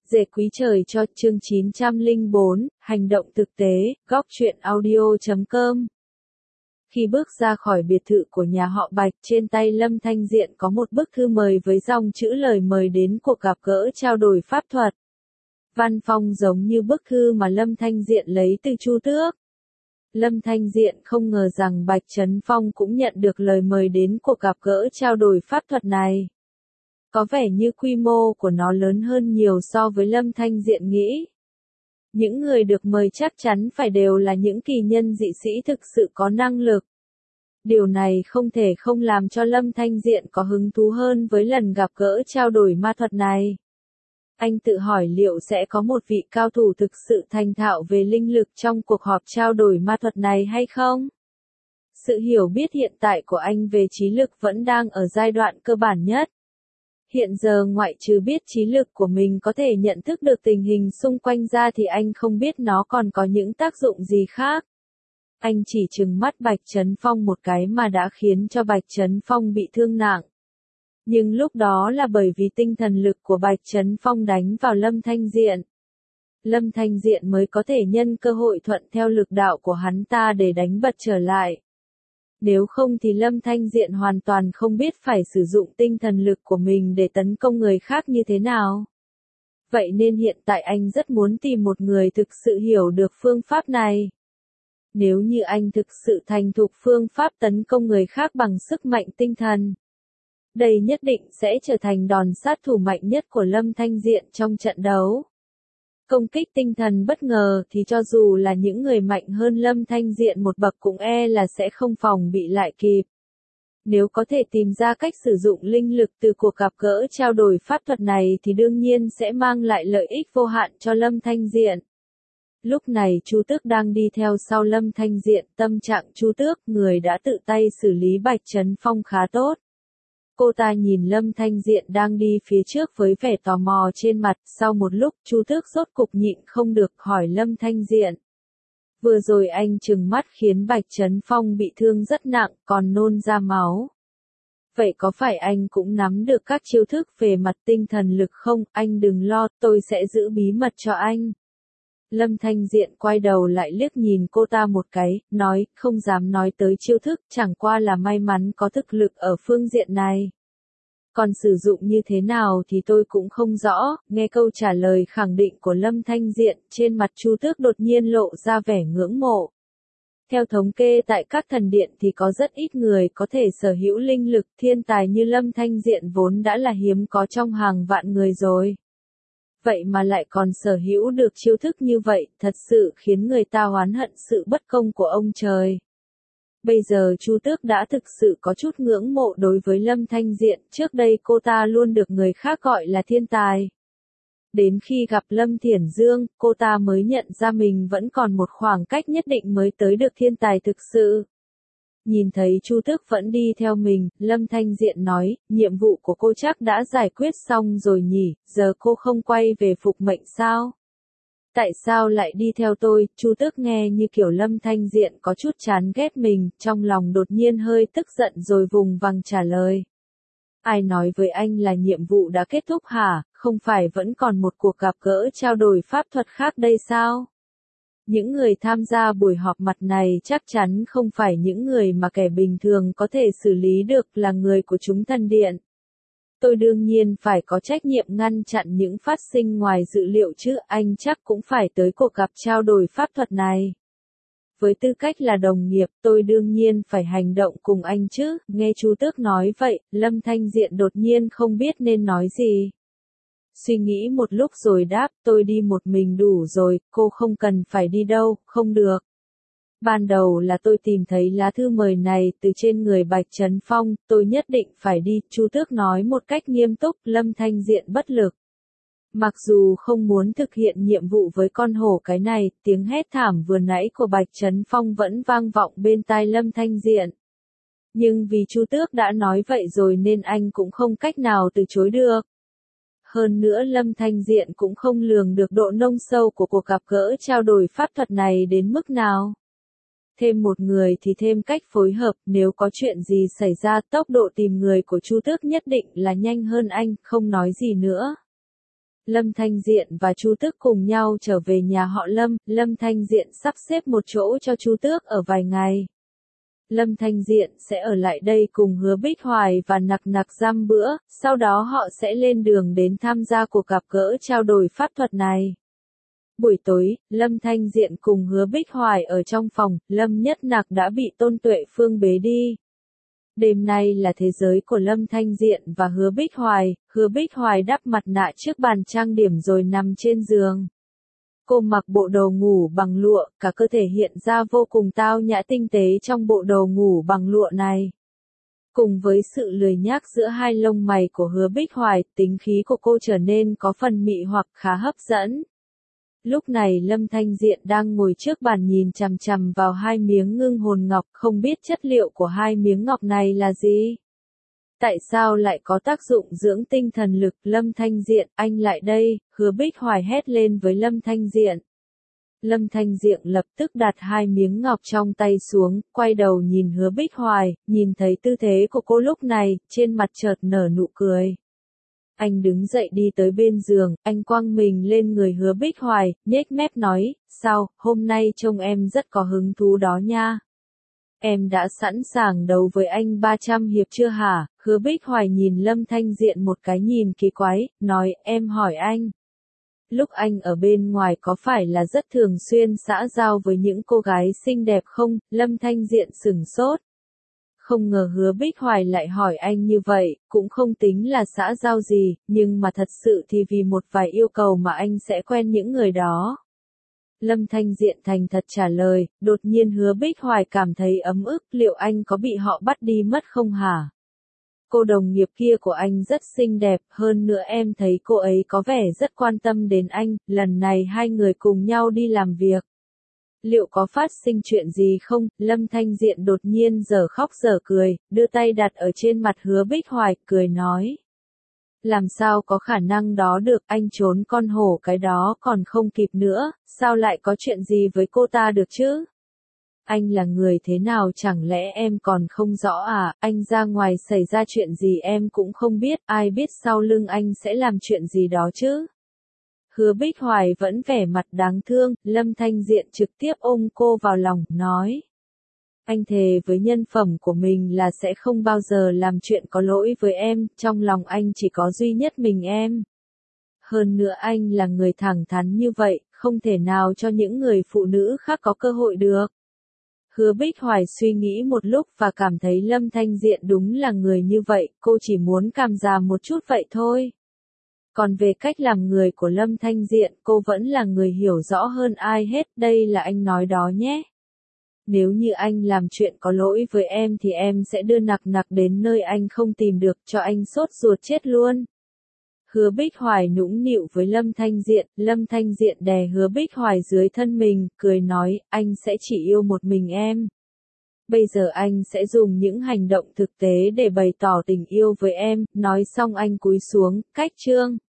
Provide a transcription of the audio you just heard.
Dệ quý trời cho chương 904, hành động thực tế, góc truyện audio.com. Khi bước ra khỏi biệt thự của nhà họ Bạch, trên tay Lâm Thanh Diện có một bức thư mời với dòng chữ lời mời đến cuộc gặp gỡ trao đổi pháp thuật. Văn phong giống như bức thư mà Lâm Thanh Diện lấy từ Chu Tước. Lâm Thanh Diện không ngờ rằng Bạch Trấn Phong cũng nhận được lời mời đến cuộc gặp gỡ trao đổi pháp thuật này. Có vẻ như quy mô của nó lớn hơn nhiều so với Lâm Thanh Diện nghĩ. Những người được mời chắc chắn phải đều là những kỳ nhân dị sĩ thực sự có năng lực. Điều này không thể không làm cho Lâm Thanh Diện có hứng thú hơn với lần gặp gỡ trao đổi ma thuật này. Anh tự hỏi liệu sẽ có một vị cao thủ thực sự thành thạo về linh lực trong cuộc họp trao đổi ma thuật này hay không? Sự hiểu biết hiện tại của anh về trí lực vẫn đang ở giai đoạn cơ bản nhất. Hiện giờ ngoại trừ biết trí lực của mình có thể nhận thức được tình hình xung quanh ra thì anh không biết nó còn có những tác dụng gì khác. Anh chỉ trừng mắt Bạch Trấn Phong một cái mà đã khiến cho Bạch Trấn Phong bị thương nặng. Nhưng lúc đó là bởi vì tinh thần lực của Bạch Trấn Phong đánh vào Lâm Thanh Diện. Lâm Thanh Diện mới có thể nhân cơ hội thuận theo lực đạo của hắn ta để đánh bật trở lại. Nếu không thì Lâm Thanh Diện hoàn toàn không biết phải sử dụng tinh thần lực của mình để tấn công người khác như thế nào. Vậy nên hiện tại anh rất muốn tìm một người thực sự hiểu được phương pháp này. Nếu như anh thực sự thành thục phương pháp tấn công người khác bằng sức mạnh tinh thần, đây nhất định sẽ trở thành đòn sát thủ mạnh nhất của Lâm Thanh Diện trong trận đấu. Công kích tinh thần bất ngờ thì cho dù là những người mạnh hơn Lâm Thanh Diện một bậc cũng là sẽ không phòng bị lại kịp. Nếu có thể tìm ra cách sử dụng linh lực từ cuộc gặp gỡ trao đổi pháp thuật này thì đương nhiên sẽ mang lại lợi ích vô hạn cho Lâm Thanh Diện. Lúc này Chu Tước đang đi theo sau Lâm Thanh Diện, tâm trạng Chu Tước, người đã tự tay xử lý Bạch Trấn Phong khá tốt. Cô ta nhìn Lâm Thanh Diện đang đi phía trước với vẻ tò mò trên mặt, sau một lúc Chu Tước rốt cục nhịn không được hỏi Lâm Thanh Diện. Vừa rồi anh trừng mắt khiến Bạch Trấn Phong bị thương rất nặng, còn nôn ra máu. Vậy có phải anh cũng nắm được các chiêu thức về mặt tinh thần lực không? Anh đừng lo, tôi sẽ giữ bí mật cho anh. Lâm Thanh Diện quay đầu lại liếc nhìn cô ta một cái, nói, không dám nói tới chiêu thức, chẳng qua là may mắn có thực lực ở phương diện này. Còn sử dụng như thế nào thì tôi cũng không rõ. Nghe câu trả lời khẳng định của Lâm Thanh Diện, trên mặt Chu Tước đột nhiên lộ ra vẻ ngưỡng mộ. Theo thống kê tại các thần điện thì có rất ít người có thể sở hữu linh lực, thiên tài như Lâm Thanh Diện vốn đã là hiếm có trong hàng vạn người rồi. Vậy mà lại còn sở hữu được chiêu thức như vậy, thật sự khiến người ta oán hận sự bất công của ông trời. Bây giờ Chu Tước đã thực sự có chút ngưỡng mộ đối với Lâm Thanh Diện, trước đây cô ta luôn được người khác gọi là thiên tài. Đến khi gặp Lâm Thiển Dương, cô ta mới nhận ra mình vẫn còn một khoảng cách nhất định mới tới được thiên tài thực sự. Nhìn thấy Chu Tước vẫn đi theo mình, Lâm Thanh Diện nói, nhiệm vụ của cô chắc đã giải quyết xong rồi nhỉ, giờ cô không quay về phục mệnh sao? Tại sao lại đi theo tôi? Chu Tước nghe như kiểu Lâm Thanh Diện có chút chán ghét mình, trong lòng đột nhiên hơi tức giận rồi vùng vằng trả lời. Ai nói với anh là nhiệm vụ đã kết thúc hả? Không phải vẫn còn một cuộc gặp gỡ trao đổi pháp thuật khác đây sao? Những người tham gia buổi họp mặt này chắc chắn không phải những người mà kẻ bình thường có thể xử lý được, là người của chúng thần điện. Tôi đương nhiên phải có trách nhiệm ngăn chặn những phát sinh ngoài dự liệu chứ, anh chắc cũng phải tới cuộc gặp trao đổi pháp thuật này. Với tư cách là đồng nghiệp, tôi đương nhiên phải hành động cùng anh chứ. Nghe Chu Tước nói vậy, Lâm Thanh Diện đột nhiên không biết nên nói gì. Suy nghĩ một lúc rồi đáp, tôi đi một mình đủ rồi, cô không cần phải đi đâu, không được. Ban đầu là tôi tìm thấy lá thư mời này từ trên người Bạch Trấn Phong, tôi nhất định phải đi, Chu Tước nói một cách nghiêm túc. Lâm Thanh Diện bất lực. Mặc dù không muốn thực hiện nhiệm vụ với con hổ cái này, tiếng hét thảm vừa nãy của Bạch Trấn Phong vẫn vang vọng bên tai Lâm Thanh Diện. Nhưng vì Chu Tước đã nói vậy rồi nên anh cũng không cách nào từ chối được. Hơn nữa Lâm Thanh Diện cũng không lường được độ nông sâu của cuộc gặp gỡ trao đổi pháp thuật này đến mức nào. Thêm một người thì thêm cách phối hợp, nếu có chuyện gì xảy ra tốc độ tìm người của Chu Tước nhất định là nhanh hơn anh, không nói gì nữa. Lâm Thanh Diện và Chu Tước cùng nhau trở về nhà họ Lâm, Lâm Thanh Diện sắp xếp một chỗ cho Chu Tước ở vài ngày. Lâm Thanh Diện sẽ ở lại đây cùng Hứa Bích Hoài và Nặc Nặc giam bữa, sau đó họ sẽ lên đường đến tham gia cuộc gặp gỡ trao đổi pháp thuật này. Buổi tối, Lâm Thanh Diện cùng Hứa Bích Hoài ở trong phòng, Lâm Nhất Nặc đã bị Tôn Tuệ Phương bế đi. Đêm nay là thế giới của Lâm Thanh Diện và Hứa Bích Hoài đắp mặt nạ trước bàn trang điểm rồi nằm trên giường. Cô mặc bộ đồ ngủ bằng lụa, cả cơ thể hiện ra vô cùng tao nhã tinh tế trong bộ đồ ngủ bằng lụa này. Cùng với sự lười nhác giữa hai lông mày của Hứa Bích Hoài, tính khí của cô trở nên có phần mị hoặc khá hấp dẫn. Lúc này Lâm Thanh Diện đang ngồi trước bàn nhìn chằm chằm vào hai miếng ngưng hồn ngọc, không biết chất liệu của hai miếng ngọc này là gì. Tại sao lại có tác dụng dưỡng tinh thần lực? Lâm Thanh Diện, anh lại đây, Hứa Bích Hoài hét lên với Lâm Thanh Diện. Lâm Thanh Diện lập tức đặt hai miếng ngọc trong tay xuống, quay đầu nhìn Hứa Bích Hoài, nhìn thấy tư thế của cô lúc này, trên mặt chợt nở nụ cười. Anh đứng dậy đi tới bên giường, anh quăng mình lên người Hứa Bích Hoài, nhếch mép nói, sao, hôm nay trông em rất có hứng thú đó nha. Em đã sẵn sàng đấu với anh 300 hiệp chưa hả? Hứa Bích Hoài nhìn Lâm Thanh Diện một cái nhìn kỳ quái, nói, em hỏi anh. Lúc anh ở bên ngoài có phải là rất thường xuyên xã giao với những cô gái xinh đẹp không? Lâm Thanh Diện sửng sốt. Không ngờ Hứa Bích Hoài lại hỏi anh như vậy, cũng không tính là xã giao gì, nhưng mà thật sự thì vì một vài yêu cầu mà anh sẽ quen những người đó. Lâm Thanh Diện thành thật trả lời, đột nhiên Hứa Bích Hoài cảm thấy ấm ức, liệu anh có bị họ bắt đi mất không hả? Cô đồng nghiệp kia của anh rất xinh đẹp, hơn nữa em thấy cô ấy có vẻ rất quan tâm đến anh, lần này hai người cùng nhau đi làm việc. Liệu có phát sinh chuyện gì không? Lâm Thanh Diện đột nhiên giờ khóc giờ cười, đưa tay đặt ở trên mặt Hứa Bích Hoài, cười nói. Làm sao có khả năng đó được, anh trốn con hổ cái đó còn không kịp nữa, sao lại có chuyện gì với cô ta được chứ? Anh là người thế nào chẳng lẽ em còn không rõ à, anh ra ngoài xảy ra chuyện gì em cũng không biết, ai biết sau lưng anh sẽ làm chuyện gì đó chứ? Hứa Bích Hoài vẫn vẻ mặt đáng thương, Lâm Thanh Diện trực tiếp ôm cô vào lòng, nói. Anh thề với nhân phẩm của mình là sẽ không bao giờ làm chuyện có lỗi với em, trong lòng anh chỉ có duy nhất mình em. Hơn nữa anh là người thẳng thắn như vậy, không thể nào cho những người phụ nữ khác có cơ hội được. Hứa Bích Hoài suy nghĩ một lúc và cảm thấy Lâm Thanh Diện đúng là người như vậy, cô chỉ muốn cảm già một chút vậy thôi. Còn về cách làm người của Lâm Thanh Diện, cô vẫn là người hiểu rõ hơn ai hết, đây là anh nói đó nhé. Nếu như anh làm chuyện có lỗi với em thì em sẽ đưa Nặc Nặc đến nơi anh không tìm được, cho anh sốt ruột chết luôn. Hứa Bích Hoài nũng nịu với Lâm Thanh Diện đè Hứa Bích Hoài dưới thân mình, cười nói, anh sẽ chỉ yêu một mình em. Bây giờ anh sẽ dùng những hành động thực tế để bày tỏ tình yêu với em, nói xong anh cúi xuống, cách chương.